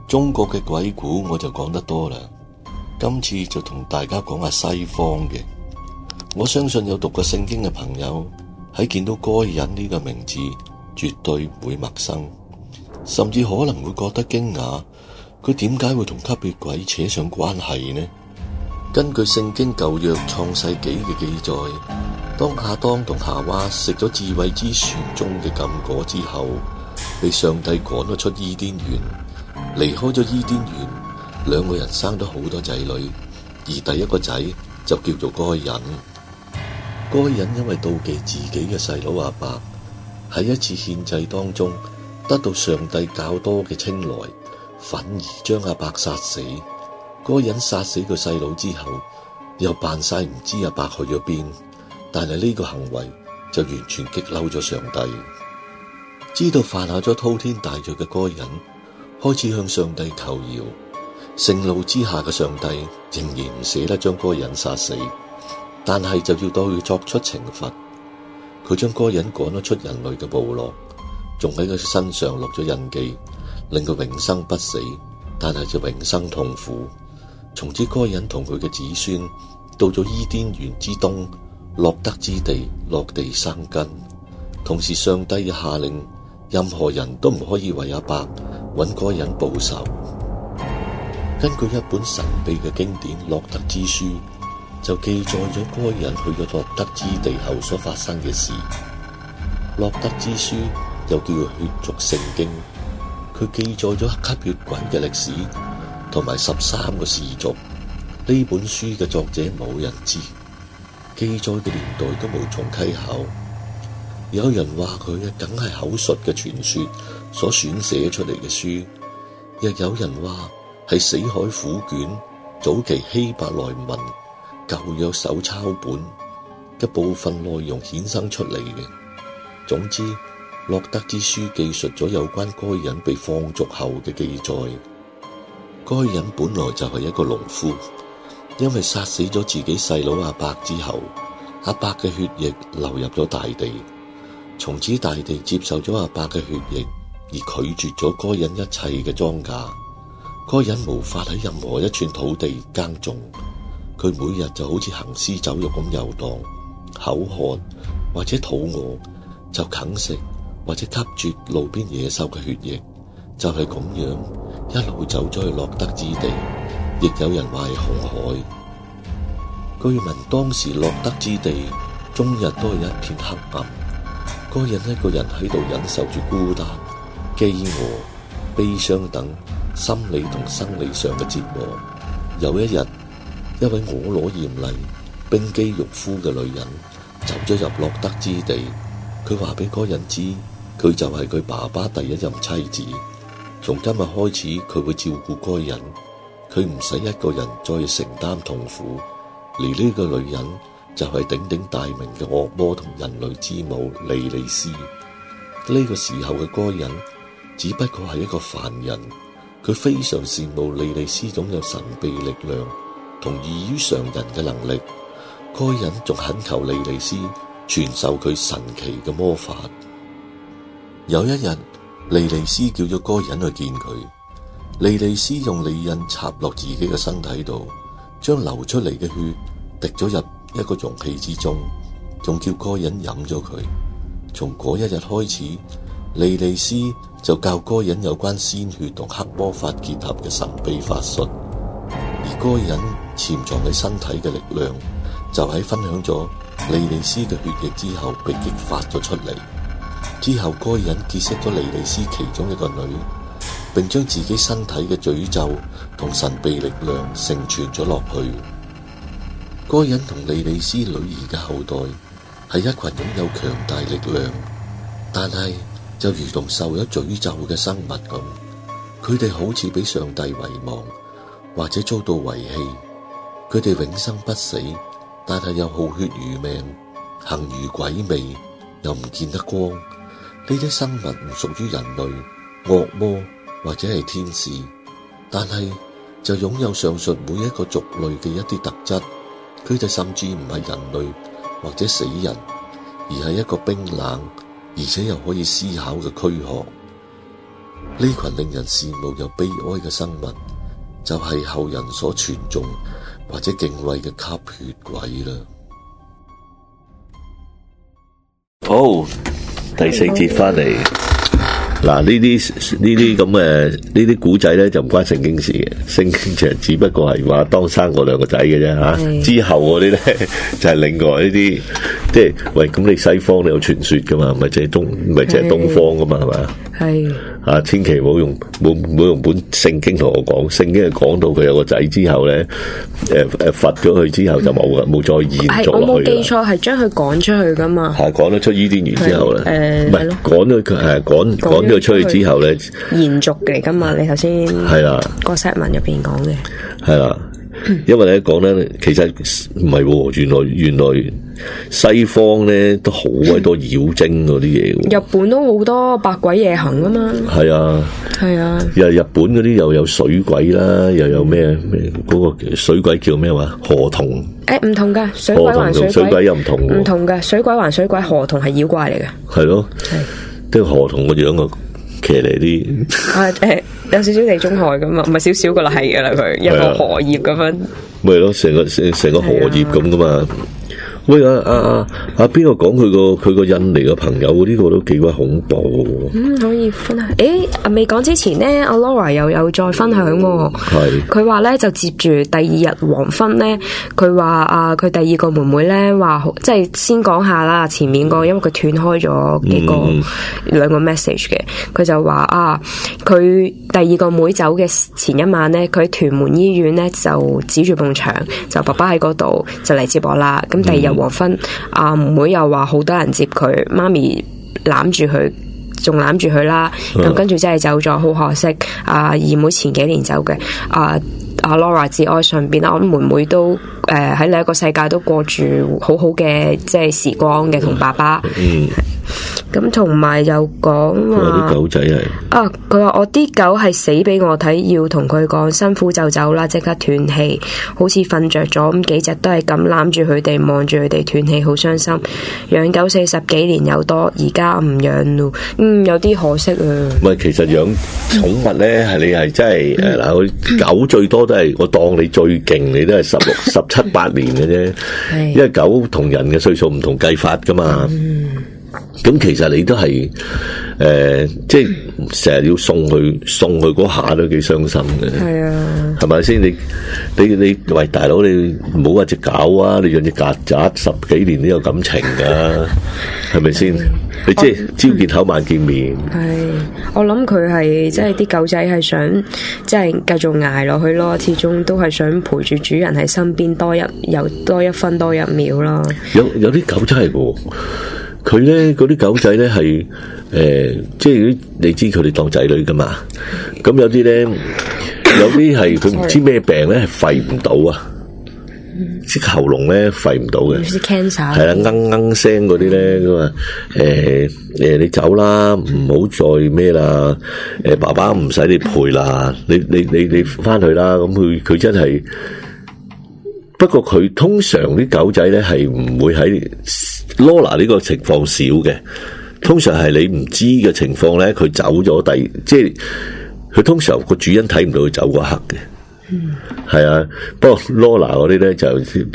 中國嘅鬼故我就講得多啦，今次就同大家講下西方嘅。我相信有讀過聖經嘅朋友喺見到該隱呢個名字絕對唔會陌生，甚至可能會覺得驚訝，佢點解會同吸血鬼扯上關係呢？根據聖經舊約創世紀嘅記載，當亞當同夏娃食咗智慧之樹中嘅禁果之後，被上帝趕咗出伊甸園。離開咗伊甸園，兩個人生咗好多仔女，而第一個仔就叫做該隱。該隱因為妒忌自己嘅細佬亞伯，喺一次獻祭當中得到上帝較多嘅青睞，反而將亞伯殺死。該隱殺死個細佬之後，又扮晒唔知亞伯去咗邊，但係呢個行為就完全激嬲咗上帝。知道犯下咗滔天大罪嘅該隱開始向上帝求饒，盛怒之下嘅上帝仍然唔捨得將該隱殺死，但係就要對佢作出懲罰。佢將該隱趕咗出人類嘅部落，仲喺佢身上落咗印記，令佢永生不死，但係就永生痛苦。從此該隱同佢嘅子孫到咗伊甸園之東洛德之地落地生根。同時上帝嘅下令，任何人都唔可以為亞伯揾該隱報仇。根據一本神秘嘅經典《洛德之書》，就記載咗該隱去咗洛德之地後所發生嘅事。洛德之書又叫做血族聖經，佢記載咗吸血鬼嘅歷史同埋13個氏族。呢本書嘅作者冇人知，記載嘅年代都無從稽考。有人話佢梗係口述嘅傳說所選寫出嚟嘅書，亦有人話係死海苦卷早期希伯來文舊約手抄本嘅部分內容衍生出嚟嘅。總之，洛德之書記述咗有關該隱被放逐後嘅記載。該隱本來就係一個農夫，因為殺死咗自己細佬亞伯之後，亞伯嘅血液流入咗大地。從此大地接受咗亞伯嘅血液，而拒絕咗該隱一切嘅莊稼。該隱無法喺任何一寸土地耕種，佢每日就好似行屍走肉咁遊蕩，口渴或者肚餓就啃食或者吸啜路邊野獸嘅血液，就係咁樣一路走咗去洛德之地，亦有人話係紅海。據聞當時洛德之地終日都係一片黑暗。該隱一個人喺度忍受住孤單、飢餓、悲傷等心理同生理上嘅折磨。有一日，一位婀娜艷麗、冰肌玉膚嘅女人走咗入洛德之地，佢話俾該隱知，佢就係佢爸爸第一任妻子。從今日開始，佢會照顧該隱，佢唔使一個人再承擔痛苦。而呢個女人就係鼎鼎大名嘅惡魔同人類之母莉莉絲。呢個時候嘅該隱只不過係一個凡人，佢非常羨慕莉莉絲擁有神秘力量同異於常人嘅能力。該隱仲懇求莉莉絲傳授佢神奇嘅魔法。有一日，莉莉絲叫咗該隱去見佢。莉莉絲用利刃插落自己嘅身體度，將流出嚟嘅血滴咗入一個容器之中，仲叫該隱飲咗佢。從嗰一日開始，莉莉絲就教該隱有關鮮血同黑魔法結合嘅神秘法術。而該隱潛藏喺身體嘅力量，就喺分享咗莉莉絲嘅血液之後被激發咗出嚟。之後該隱結識咗莉莉絲其中一個女，並將自己身體嘅詛咒同神秘力量承傳咗落去。該隱同莉莉絲女兒嘅後代係一群擁有強大力量，但係就如同受咗詛咒嘅生物咁，佢哋好似俾上帝遺忘，或者遭到遺棄。佢哋永生不死，但係又好血如命，行如鬼魅，又唔見得光。呢啲生物唔屬於人類、惡魔或者係天使，但係就擁有上述每一個族類嘅一啲特質。佢哋甚至唔係人類或者死人，而係一個冰冷而且又可以思考嘅軀殼。 呢群令人羨慕又悲哀嘅生物，就係後人所傳頌或者敬畏嘅吸血鬼啦。好，第四節翻嚟。嗱，呢啲咁嘅呢啲古仔咧就唔關聖經事嘅，聖經就只不過係話當生過兩個仔嘅啫吓。之後嗰啲咧就係另外呢啲，即係喂，咁你西方你有傳說噶嘛，唔係淨係東方噶嘛，係嘛？係啊，千祈唔好用本聖經同我講，聖經係講到佢有個仔之後咧，罰咗佢之後就冇再延續落去。 我冇記錯，係將佢趕出去噶嘛？ 係趕咗出伊甸園之後咧，唔係趕咗佢趕咗出去之後咧，延續嘅噶嘛？你頭先係啦， 個石文入邊講嘅係啦。因為咧講咧，其實唔係，原來西方咧都好鬼多妖精嗰啲嘢。日本都好多百鬼夜行啊嘛。 係啊，係啊。日本嗰啲又有水鬼啦，又有咩嗰個水鬼叫咩話？河童。唔同噶，水鬼還水鬼又唔同。唔同噶，水鬼還水鬼，河童係妖怪嚟嘅。係咯，即係河童個樣個騎嚟啲。有少少地中海咁嘛，唔係少少噶啦，係噶啦，佢一個荷葉咁樣，咪咯，成個荷葉咁噶嘛。喂，邊個講佢個印尼嘅朋友呢個都幾鬼恐怖。 可以分享。未講之前咧，阿 Laura 又有再分享。係。佢話咧就接住第二日黃昏咧，佢話佢第二個妹妹咧話，即係先講下啦，前面個因為佢斷開咗幾個兩個 message 嘅，佢就話佢第二個妹走嘅前一晚咧，佢喺屯門醫院咧就指住埲牆，就爸爸喺嗰度就嚟接我啦。咁第二日黃昏，妹妹又話好多人接佢，媽咪攬住佢，仲攬住佢啦。咁跟住真係走咗，好可惜。二妹前幾年走嘅，Laura 節哀順變啦。我妹妹都喺另一個世界都過住好好嘅即係時光嘅，同爸爸。咁同埋又講話啲狗仔係佢話我啲狗係死俾我睇，要同佢講辛苦就走啦，即刻斷氣，好似瞓着咗咁，幾隻都係咁攬住佢哋，望住佢哋斷氣，好傷心。養狗40幾年有多，而家唔養咯，有啲可惜啊。 唔係，其實養寵物咧係你係真係嗱，狗最多都係我當你最勁，你都係16、17、8年嘅啫，因為狗同人嘅歲數唔同計法噶嘛。咁其實你都係即係成日要送佢嗰下都幾傷心嘅。係啊，係咪先？你喂大佬，你唔好話隻狗啊，你養隻曱甴10幾年都有感情噶，係咪先？你即係朝見口晚見面。係， 我諗佢係即係啲狗仔係想即係繼續捱落去咯，始終都係想陪住主人喺身邊多一分多一秒咯。 有啲狗真係喎。佢咧嗰啲狗仔咧係即係你知佢哋當仔女噶嘛？咁有啲咧，有啲係佢唔知咩病咧，係吠唔到啊！即喉嚨咧吠唔到嘅，係啦，哽聲嗰啲咧咁啊！你走啦，唔好再咩啦！爸爸唔使你陪啦，你翻去啦！咁佢真係。不過佢通常啲狗仔咧係唔會喺 Lola 呢個情況少嘅，通常係你唔知嘅情況咧，佢走咗即係佢通常個主人睇唔到佢走嗰刻嘅。係啊，不過 Lola 嗰啲咧就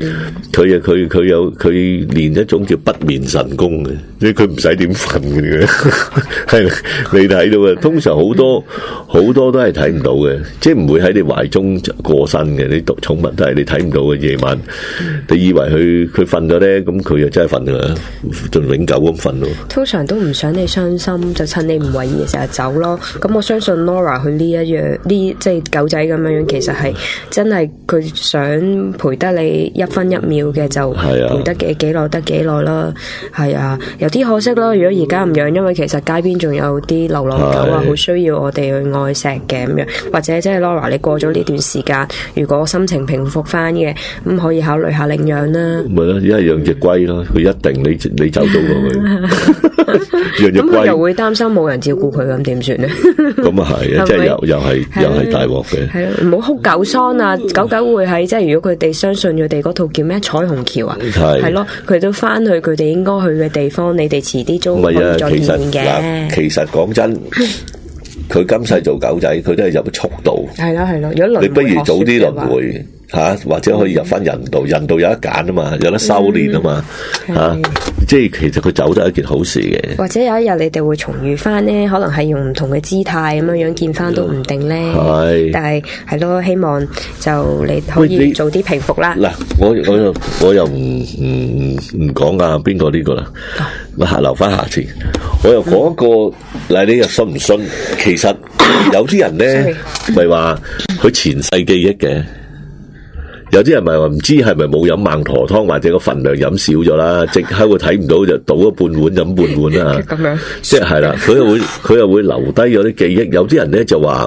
佢練一種叫不眠神功嘅，即係佢唔使點瞓嘅，係你睇到嘅。通常好多都係睇唔到嘅，即係唔會喺你懷中過身嘅。你讀寵物都係你睇唔到嘅，夜晚，你以為佢瞓咗咧，咁佢又真係瞓噶啦，就永久咁瞓咯。通常都唔想你傷心，就趁你唔為意嘅時候走咯。咁我相信 Laura 佢呢即係狗仔咁樣，其實係真係佢想陪得你一分一秒嘅，就陪得幾耐得幾耐啦。係啊，有啲可惜咯。如果而家唔養，因為其實街邊仲有啲流浪狗啊，好需要我哋去愛錫嘅咁樣。或者即係 Laura 你過咗呢段時間，如果心情平復翻嘅，咁可以考慮下領養啦。咪咯，一係養隻龜咯，佢一定你走到過去。咁佢又會擔心冇人照顧佢，咁點算咧？咁啊係，即係又係大鑊嘅。係咯，唔好哭狗喪啊！狗狗會喺即係如果佢哋相信佢哋嗰套叫咩彩虹橋啊，係咯，佢都翻去佢哋應該去嘅地方，你哋遲啲都可以再見面嘅。其實講真， 佢今世做狗仔，佢都係入速度。 係咯，如果你不如早啲輪迴吓，或者可以入翻人道，人道有得揀啊嘛，有得修煉啊嘛，即係其實佢走都係一件好事嘅。 或者有一日你哋會重遇翻咧，可能係用唔同嘅姿態咁樣見翻都唔定咧。係，但係咯，希望就你可以早啲平復啦。嗱， 我又唔講啊邊個呢個啦，我留翻下次。我又講一個嗱，你又信唔信？其實有啲人咧，咪話佢前世記憶嘅。有啲人咪話唔知係咪冇飲孟婆湯，或者個份量飲少咗啦，即刻佢睇唔到就倒咗半碗飲半碗啦。咁樣即係啦，佢又會留低咗啲記憶。有啲人咧就話，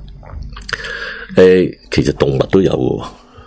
其實動物都有嘅。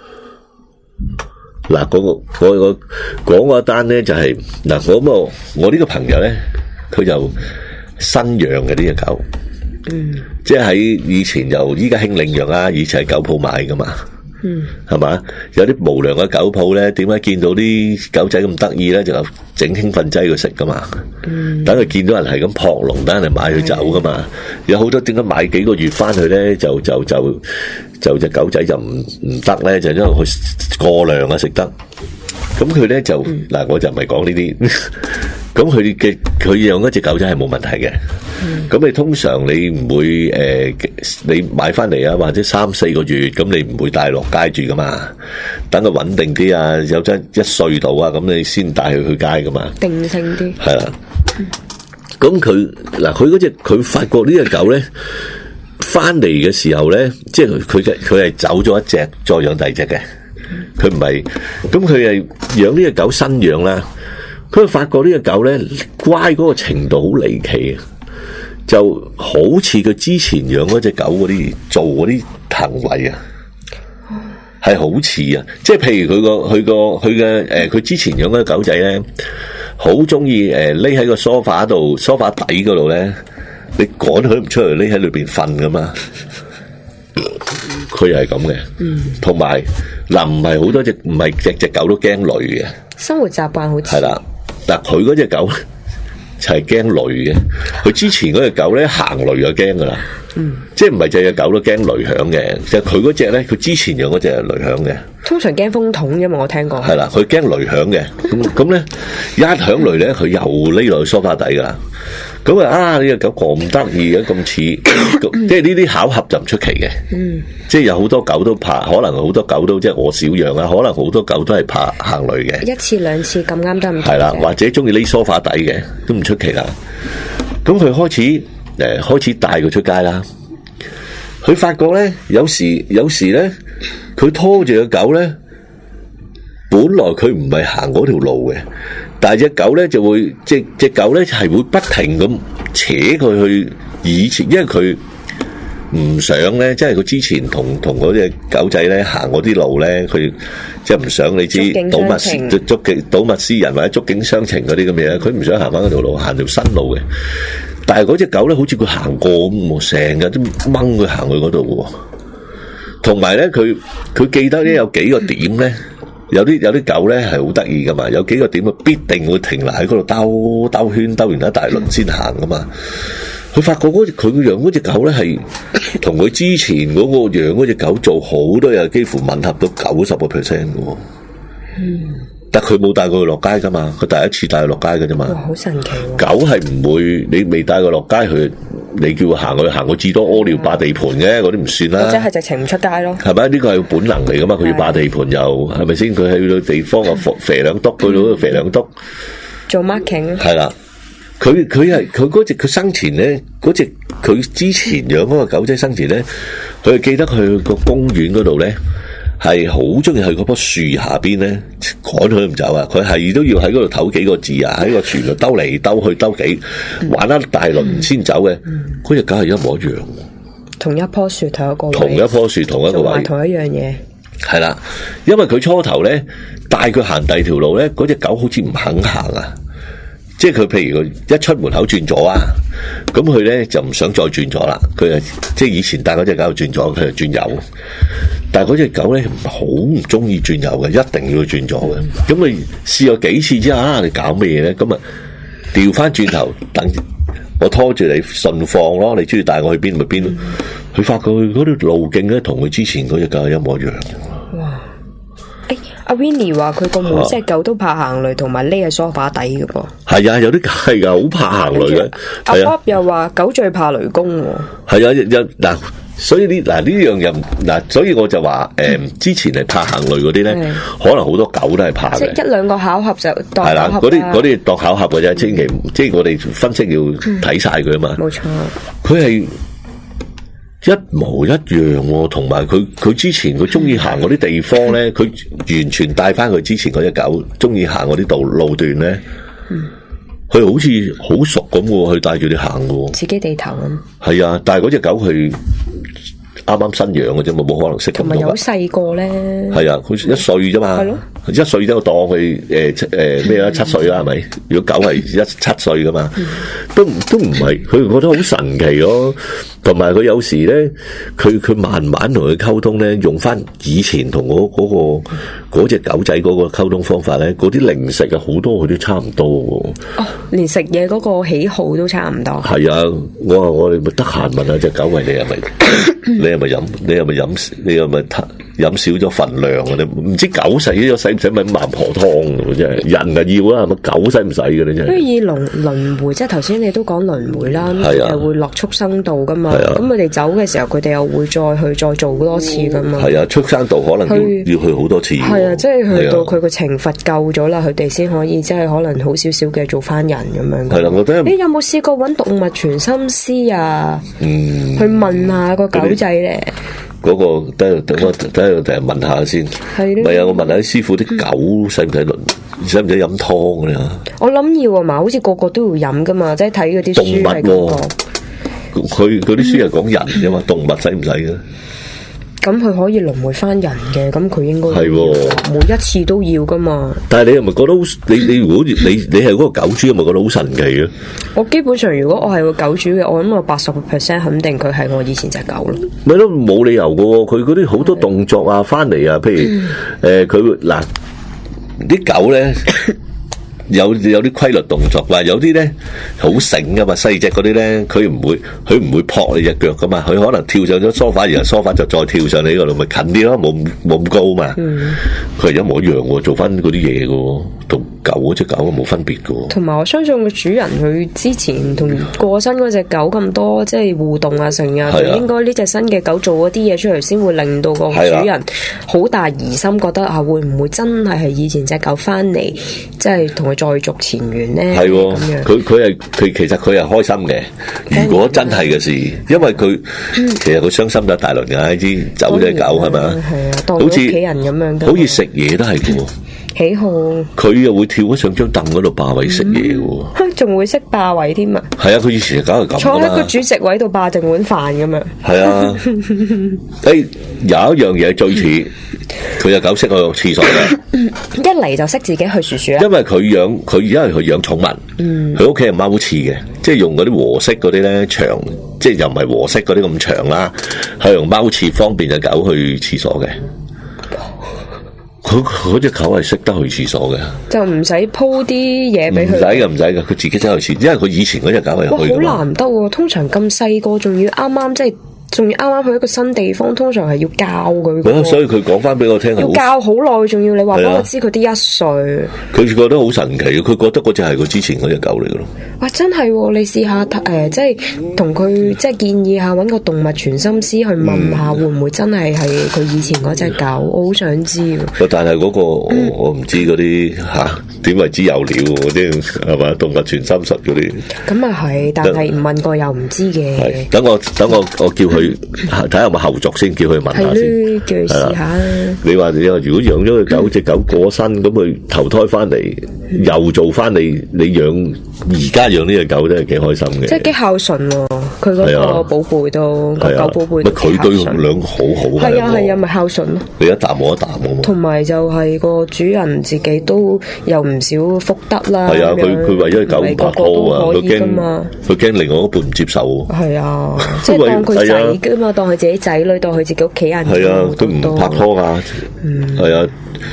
嗱，我講嗰單咧就係嗱，我呢個朋友咧，佢就新養嘅呢隻狗，即係喺以前又依家興領養啦，以前係狗鋪買噶嘛。係嘛？有啲無良嘅狗鋪咧，點解見到啲狗仔咁得意咧？就整興奮劑佢食噶嘛。等佢見到人係咁撲籠，等人嚟買佢走噶嘛。有好多點解買幾個月翻去咧，就隻狗仔就唔得咧，就因為佢過量啊食得。咁佢咧就嗱，我就唔係講呢啲。咁佢養嗰隻狗仔係冇問題嘅。咁你通常你唔會你買翻嚟啊，或者3-4個月，咁你唔會帶落街住噶嘛？等佢穩定啲啊，有真1歲到啊，咁你先帶佢去街噶嘛？定性啲係啦。咁佢發覺呢隻狗咧翻嚟嘅時候咧，即係佢係走咗一隻，再養第二隻嘅。佢唔係，咁佢係養呢隻狗新養啦。佢發覺呢隻狗咧乖嗰個程度好離奇啊，就好似佢之前養嗰隻狗嗰啲做嗰啲行為啊，係好似啊，即係譬如佢之前養嗰隻狗仔咧，好中意匿喺個梳化底嗰度咧，你趕佢唔出嚟，匿喺裏邊瞓噶嘛，佢又係咁嘅，同埋嗱唔係好多隻，唔係隻狗都驚雷嘅，生活習慣好似係啦。但佢嗰隻狗就係驚雷嘅，佢之前嗰隻狗咧行雷就驚噶啦，即係唔係隻隻狗都驚雷響嘅，就佢嗰隻咧，佢之前養嗰隻係雷響嘅。通常驚風筒啫嘛，我聽過。係啦，佢驚雷響嘅，咁咧一響雷咧，佢又匿落去梳化底噶啦。咁呢隻狗咁得意嘅，咁似，即係呢啲巧合就唔出奇嘅。即係有好多狗都怕，可能好多狗都即係我少養啊，可能好多狗都係怕行雷嘅。1次2次咁啱得唔係啦，或者中意匿梳化底嘅，都唔出奇啦。咁佢開始帶佢出街啦。佢發覺咧，有時咧，佢拖住個狗咧，本來佢唔係行嗰條路嘅。但係隻狗咧就會，隻狗咧係會不停咁扯佢去以前，因為佢唔想咧，即係佢之前同嗰隻狗仔咧行嗰啲路咧，佢即係唔想你知睹物思人或者觸景傷情嗰啲咁嘢，佢唔想行翻嗰條路，行條新路嘅。但係嗰隻狗咧，好似佢行過咁，成日都掹佢行去嗰度嘅。同埋咧，佢記得咧有幾個點咧。有啲狗咧係好得意噶嘛，有幾個點佢必定會停留喺嗰度兜圈，兜完一大輪先行噶嘛。佢發覺佢養嗰隻狗咧係同佢之前嗰個養嗰隻狗做好多嘢，幾乎吻合到90% 嘅。但佢冇帶佢落街噶嘛，佢第一次帶佢落街嘅啫嘛。好神奇喎！狗係唔會，你未帶佢落街去，你叫佢行過至多屙尿霸地盤嘅，嗰啲唔算啦。或者係直情唔出街咯。係咪？呢個係本能嚟噶嘛？佢要霸地盤又係咪先？佢去到地方啊，肥兩篤，去到肥兩篤做 marking。係啦，佢嗰隻佢生前咧，嗰隻佢之前養嗰個狗仔生前咧，佢記得去個公園嗰度咧。係好中意喺嗰棵樹下邊咧，趕佢唔走啊！佢係都要喺嗰度唞幾個字啊，喺個樹度兜嚟兜去兜幾玩一大輪先走嘅。嗰隻狗係一模一樣，同一棵樹同一個位，同一棵樹同一個位，同一樣嘢。係啦，因為佢初頭咧帶佢行第二條路咧，嗰隻狗好似唔肯行啊。即係佢譬如佢一出門口轉左啊，咁佢咧就唔想再轉左啦。佢即係以前帶嗰隻狗轉左，佢就轉右。但係嗰隻狗咧好唔中意轉右嘅，一定要轉左嘅。咁咪試過幾次之後你搞咩嘢咧？咁啊調翻轉頭等我拖住你順放咯，你中意帶我去邊咪邊。佢發覺佢嗰條路徑咧，同佢之前嗰隻狗一模一樣。 哇！阿 Winnie 話佢個每隻狗都怕行雷，同埋匿喺梳化底嘅噃。 係啊，有啲係噶，好怕行雷嘅。 阿 Bob 又話狗最怕雷公。 係啊，嗱，所以呢樣嘢嗱，所以我就話之前係怕行雷嗰啲咧，可能好多狗都係怕嘅。 即係一兩個巧合就當係啦，嗰啲當巧合嘅啫，千祈即係我哋分析要睇晒佢啊嘛。 冇錯， 佢係一模一樣，同埋佢之前佢中意行嗰啲地方咧，佢完全帶翻佢之前嗰隻狗中意行嗰啲路段咧，佢好似好熟咁喎，佢帶住你行嘅， 自己地頭咁。 係啊，但係嗰隻狗佢啱啱新養嘅啫，冇可能識咁多。同埋有細個咧， 係啊，佢1歲啫嘛，係咯，1歲啫，我當佢咩啦7歲啦，係咪？如果狗係7歲噶嘛，都唔係，佢覺得好神奇咯。同埋佢有時咧，佢慢慢同佢溝通咧，用翻以前同嗰隻狗仔嗰個溝通方法咧，嗰啲零食啊好多佢都差唔多。 哦，連食嘢嗰個喜好都差唔多。 係啊，我話我哋咪得閒問下隻狗，喂，你係咪你係咪飲少咗份量啊？你唔知狗使咗使唔使咪孟婆湯嘅真係，人啊要啊，係咪狗使唔使嘅咧真係？所以輪迴，即係頭先你都講輪迴啦， 係會落畜生道噶嘛。咁佢哋走嘅時候，佢哋又會再做好多次噶嘛。係啊， 畜生道可能要去好多次。 係啊，即係去到佢個懲罰夠咗啦，佢哋先可以即係可能好少少嘅做翻人咁樣。係啦，我覺得你有冇試過揾動物傳心師啊？去問下個狗仔咧。 嗰個等我第日問下先。係咯。唔係啊，我問下啲師傅啲狗使唔使飲湯嘅咧？我諗要啊嘛，好似個個都要飲噶嘛，即係睇嗰啲書係咁講。 佢嗰啲書係講人啫嘛，動物使唔使嘅？ 咁佢可以輪迴翻人嘅，咁佢應該係每一次都要噶嘛。 但係你又咪覺得你如果你係嗰個狗主，又咪覺得好神奇啊？ 我基本上如果我係個狗主嘅，我諗我80% 肯定佢係我以前隻狗咯。 咪都冇理由噶，佢嗰啲好多動作啊，翻嚟啊，譬如佢嗱啲狗咧。有啲規律動作，話有啲咧好醒噶嘛，細隻嗰啲咧，佢唔會撲你隻腳噶嘛，佢可能跳上咗梳化，然後梳化就再跳上你嗰度，咪近啲咯，冇咁高嘛。佢係一模一樣喎，做翻嗰啲嘢噶，同舊嗰隻狗冇分別噶。同埋我相信個主人佢之前同過身嗰隻狗咁多即係互動啊成日，佢應該呢隻新嘅狗做嗰啲嘢出嚟，先會令到個主人好大疑心，覺得啊會唔會真係以前隻狗翻嚟，即係同佢再續前緣咧？係佢其實佢係開心嘅。如果真係嘅事，因為佢其實佢傷心咗大輪嘅，啲走隻狗係咪？係啊，當屋企人咁樣嘅，好似食嘢都係嘅。 喜好佢又會跳咗上張凳嗰度霸位食嘢嘅， 仲會識霸位添啊！ 係啊，佢以前搞係咁坐喺個主席位度霸定碗飯咁樣。 係啊，有一樣嘢最似佢隻狗識去廁所嘅， 一嚟就識自己去鼠鼠啦。 因為佢養寵物，佢屋企係貓廁嘅，即係用嗰啲和式嗰啲咧長，即係又唔係和式嗰啲咁長啦，係用貓廁方便隻狗去廁所嘅。嗰隻狗係識得去廁所嘅，就唔使鋪啲嘢俾佢。唔使噶，佢自己走去廁，因為佢以前嗰隻狗係去。哇，好難得喎！通常咁細個，仲要啱啱即係。仲要啱啱去一個新地方，通常係要教佢。所以佢講翻俾我聽，要教好耐，仲要你話俾我知佢啲1歲。佢覺得好神奇，佢覺得嗰隻係佢之前嗰隻狗嚟嘅咯。哇，真係、哦！你試下即係同佢即係建議下揾個動物傳心師去問下，會唔會真係佢以前嗰隻狗？我好想知。但係嗰個我唔知嗰啲點為之有料嗰啲係嘛？動物傳心術嗰啲。咁啊係，但係唔問過又唔知嘅。等我叫佢。睇下有冇後續先，叫佢問下先。叫佢試下。你話如果養咗隻狗，隻狗過身，咁佢投胎翻嚟，又做翻你養而家養呢隻狗，真係幾開心嘅。即係幾孝順喎，佢嗰個寶貝都個狗寶貝。佢對兩個好好。係啊，咪孝順咯。你一啖我一啖咁。同埋就係個主人自己都有唔少福德啦。係啊，佢為咗隻狗唔拍拖啊，佢驚另外一半唔接受。係啊，即係當佢仔。噶嘛，當佢自己仔女，當佢自己屋企人。係啊，佢唔拍拖噶。係啊，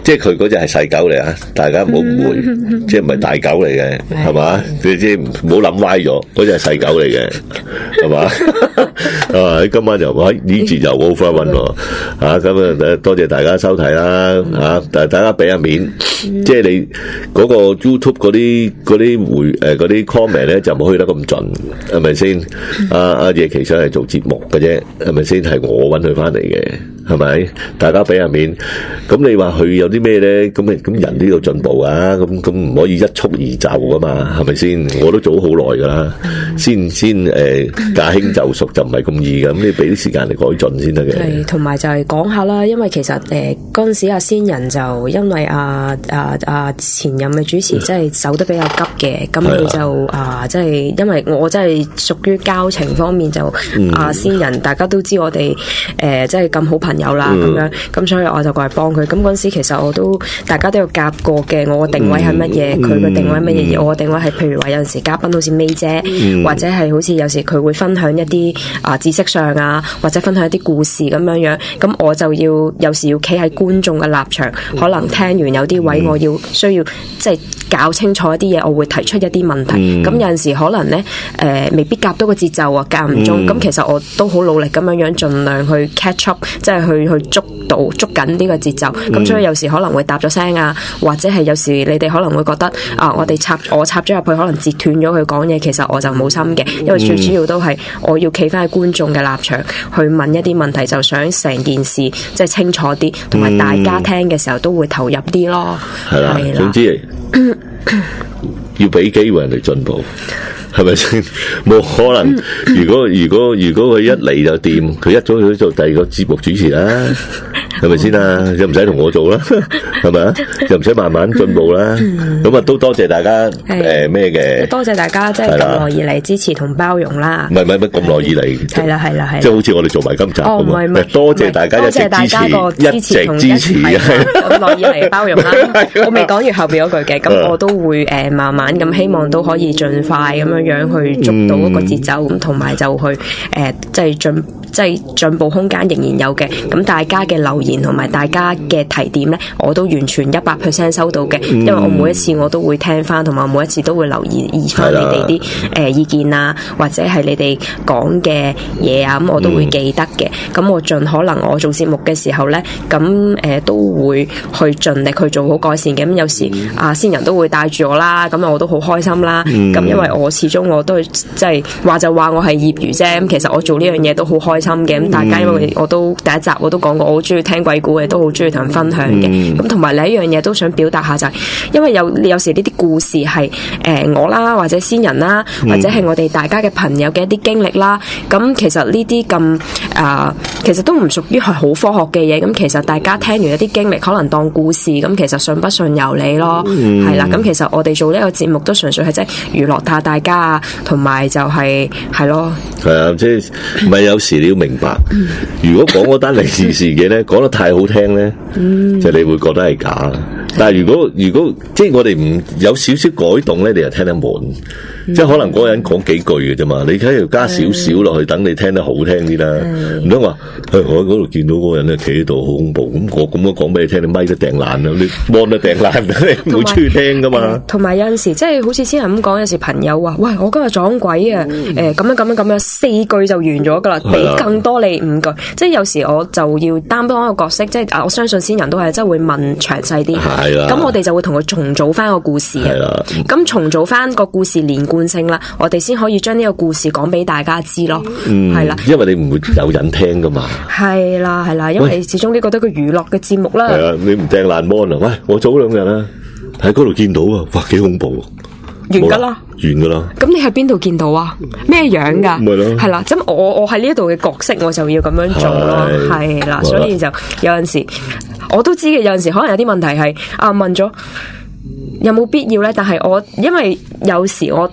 即係佢嗰隻係細狗嚟啊！大家唔好誤會，即係唔係大狗嚟嘅，係嘛？你即係唔好諗歪咗，嗰隻係細狗嚟嘅，係嘛？啊！今晚就呢節就 over one 喎，咁啊多謝大家收睇啦，但係大家俾下面，即係你嗰個 YouTube 嗰啲 comment 咧就唔好去得咁盡，係咪先？阿爺其實係做節目嘅啫，係咪先？係我揾佢翻嚟嘅。係咪？大家俾下面，咁你話佢有啲咩咧？咁人都要進步啊！咁唔可以一蹴而就噶嘛？係咪先？我都做好耐噶啦，先駕輕就熟就唔係咁易噶。咁你俾啲時間嚟改進先得嘅。 係，同埋就係講下啦，因為其實嗰陣時阿仙人就因為前任嘅主持即係走得比較急嘅，咁佢就即係因為我真係屬於交情方面就仙人，大家都知我哋即係咁好朋友啦咁樣，咁所以我就過嚟幫佢。咁嗰陣時其實我都大家都有夾過嘅，我個定位係乜嘢，佢個定位乜嘢，我個定位係譬如話有陣時嘉賓好似 May 姐，或者係好似有時佢會分享一啲知識上啊，或者分享一啲故事咁樣樣，咁我就要有時要企喺觀眾嘅立場，可能聽完有啲位我要需要即係搞清楚一啲嘢，我會提出一啲問題。咁有陣時可能咧未必夾到個節奏啊，間唔中。咁其實我都好努力咁樣樣，盡量去 catch up，即係去捉緊呢個節奏。咁所以有時可能會搭咗聲啊，或者係有時你哋可能會覺得我插咗入去，可能截斷咗佢講嘢，其實我就冇心嘅，因為最主要都係我要企翻喺觀眾嘅立場去問一啲問題，就想成件事即係清楚啲，同埋大家聽嘅時候都會投入啲咯。係啦， 總之要俾機會人哋進步。係咪先？冇可能。如果佢一嚟就掂，佢一早去做第二個節目主持啦，係咪先啊？又唔使同我做啦，係咪啊？又唔使慢慢進步啦。咁啊，都多謝大家咩嘅？ 多謝大家即係咁耐以嚟支持同包容啦。 唔係咁耐以嚟。 係啦。 即係好似我哋做埋今集咁啊！ 唔係多謝大家一直支持， 咁耐以嚟包容啦。我未講完後邊嗰句嘅，咁我都會慢慢咁希望都可以盡快咁樣去捉到嗰個節奏，咁同埋就去即係進步空間仍然有嘅。咁大家嘅留言同埋大家嘅提點咧，我都完全100% 收到嘅。因為我每一次我都會聽翻，同埋每一次都會留意翻你哋啲意見啊，或者係你哋講嘅嘢啊，咁我都會記得嘅。咁我盡可能我做節目嘅時候咧，咁都會去盡力去做好改善嘅。咁有時仙人都會帶住我啦，咁我都好開心啦。咁因為我始終我都即係話就話我係業餘啫，咁其實我做呢樣嘢都好開心嘅。咁大家因為我都第一集我都講過，我好中意聽鬼故嘅，都好中意同人分享嘅。咁同埋另一樣嘢都想表達下就係，因為有時呢啲故事係我啦，或者仙人啦，或者係我哋大家嘅朋友嘅一啲經歷啦。咁其實呢啲咁其實都唔屬於係好科學嘅嘢。咁其實大家聽完一啲經歷，可能當故事。咁其實信不信由你咯，係啦。咁其實我哋做呢個節目都純粹係即係娛樂下大家啊，同埋就係咯。 係啊，即係唔係有時你要明白，如果講嗰單歷史事件咧，講得太好聽咧，就你會覺得係假。但係如果即係我哋唔有少少改動咧，你就聽得悶。即係可能嗰個人講幾句嘅啫嘛，你睇要加少少落去，等你聽得好聽啲啦。唔通話我喺嗰度見到嗰個人咧企喺度好恐怖，咁我咁樣講俾你聽，你咪都掟爛啦，你芒都掟爛，你唔會中意聽噶嘛。 同埋有陣時即係好似先人咁講，有時朋友話：喂，我今日撞鬼啊！咁樣4句就完咗噶啦，俾更多你5句。即係有時我就要擔當一個角色，即係我相信先人都係即係會問詳細啲。咁我哋就會同佢重組翻個故事。咁重組翻個故事連貫性啦，我哋先可以將呢個故事講俾大家知咯。係啦， 因為你唔會有人聽噶嘛。係啦， 因為始終呢個都係個娛樂嘅節目啦。 係啊，你唔掟爛芒啊？喂，我早2日啦，喺嗰度見到啊，哇，幾恐怖！ 完噶啦。咁你喺邊度見到啊？咩樣噶？係啦，咁我喺呢一度嘅角色，我就要咁樣做咯。係啦，所以就有陣時我都知嘅，有陣時可能有啲問題係問咗有冇必要咧？但係因為有時我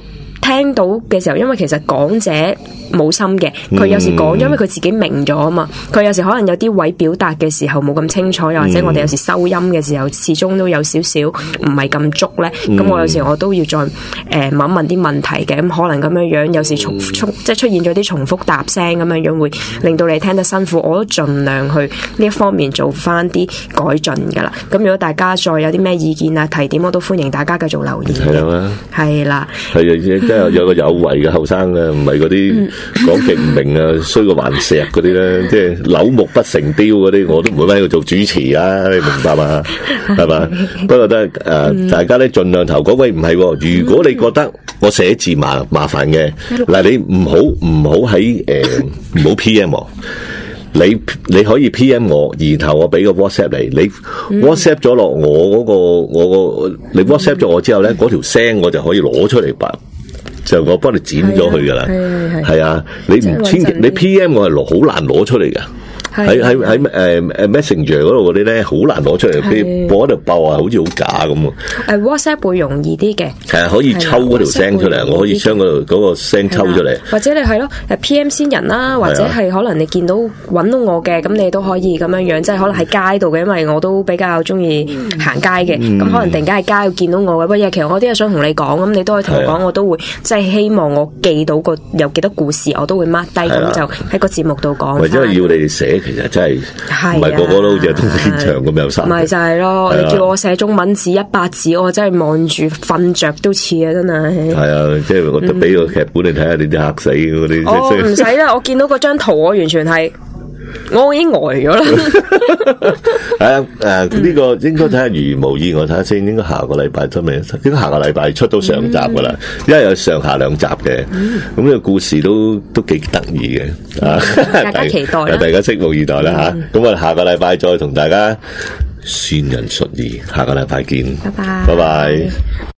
聽到嘅時候，因為其實講者冇心嘅，佢有時講，因為佢自己明咗啊嘛，佢有時可能有啲位表達嘅時候冇咁清楚，又或者我哋有時收音嘅時候，始終都有少少唔係咁足咧。咁我有時我都要再問啲問題嘅，咁可能咁樣有時即係出現咗啲重複答聲咁樣會令到你聽得辛苦，我都盡量去呢一方面做翻啲改進噶啦。咁如果大家再有啲咩意見啊提點，我都歡迎大家繼續留言。係啦，係啊， 即係有個有為嘅後生嘅，唔係嗰啲講極唔明啊，衰過頑石嗰啲咧，即係朽木不成雕嗰啲，我都唔會喺度做主持啊，你明白嘛？係嘛？不過都係大家咧盡量投稿。喂，唔係，如果你覺得我寫字麻煩嘅，嗱，你唔好喺唔好 PM 我。你可以 PM 我，然後我俾個 WhatsApp 你 WhatsApp 咗落我你 WhatsApp 咗我之後咧，嗰條聲我就可以攞出嚟就我幫你剪咗佢噶啦，係啊，你唔千祈你 PM 我係好難攞出嚟噶。喺Messenger 嗰度嗰啲咧，好難攞出嚟，佢播喺度爆啊，好似好假咁啊。 WhatsApp 會容易啲嘅， 係啊，可以抽嗰條聲出嚟，我可以將嗰個聲抽出嚟。 或者你係咯，PM 先人啦，或者係可能你見到揾到我嘅，咁你都可以咁樣樣，即係可能喺街度嘅，因為我都比較中意行街嘅，咁可能突然間喺街度見到我嘅，喂，其實我啲嘢想同你講，咁你都可以同我講，我都會即係希望我記到有幾多故事，我都會 mark 低，咁就喺個節目度講。 或者要你哋寫。其實真係唔係個個都好似通天長咁有心。 咪就係咯，你叫我寫中文字100字，我真係望住瞓着都似啊！真係。係啊，即係我都俾個劇本你睇下，你啲嚇死嗰啲。哦，唔使啦，我見到嗰張圖，我完全係。我已經呆咗啦。 係啊，呢個應該睇下如無意外睇下先，應該下個禮拜出未？應該下個禮拜出到上集噶啦，因為有上下兩集嘅。咁呢個故事都幾得意嘅， 大家期待啦， 大家拭目以待啦吓。咁我下個禮拜再同大家善人述意，下個禮拜見， 拜拜， 拜拜。